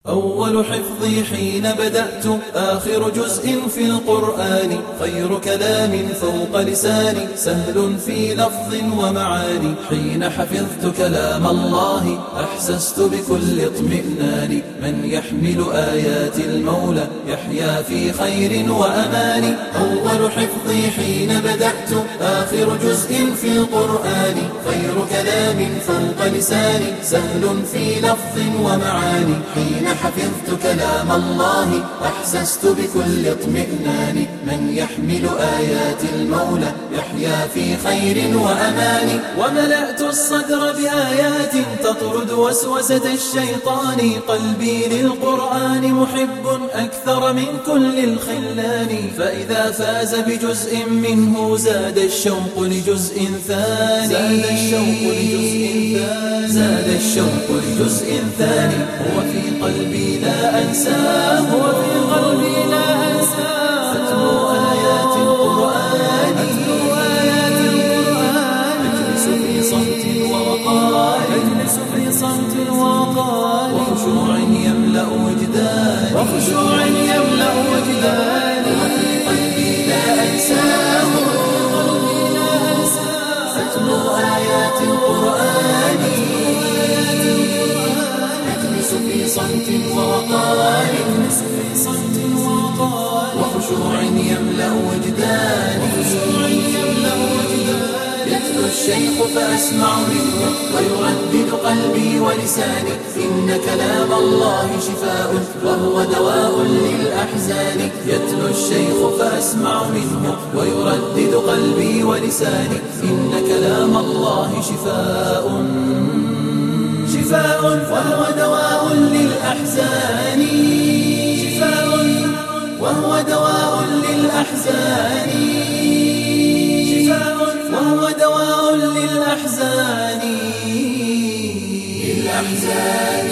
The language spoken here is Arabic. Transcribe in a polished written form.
أول حفظي حين بدأت آخر جزء في القرآن خير كلام فوق لساني سهل في لفظ ومعاني حين حفظت كلام الله أحسست بكل اطمئنان من يحمل آيات المولى يحيا في خير وأمان أول حفظي حين بدأت آخر جزء في القرآن خير كلام فوق لساني سهل في لفظ ومعاني حين حفظت كلام الله أحسست بكل اطمئنان من يحمل آيات المولى يحيا في خير وأمان وملأت الصدر بآيات تطرد وسوسة الشيطان قلبي للقرآن محب أكثر من كل الخلان فإذا فاز بجزء منه زاد الشوق لجزء ثاني زاد الشوق لجزء ثاني هو في قلبي لا أنساه أتلو آيات القرآن أجلس في صمت ووقار وخشوع يملأ وجداني وفي قلبي لا أنساه أتلو آيات القرآن أجلس في صمت ووقار وخشوع يملأ وجداني يتلو الشيخ فأسمع منه ويردد قلبي ولساني إن كلام الله شفاء وهو دواء للأحزان يتلو الشيخ فأسمع منه ويردد قلبي ولساني إن كلام الله شفاء وهو دواء للأحزان وهو دواء للأحزان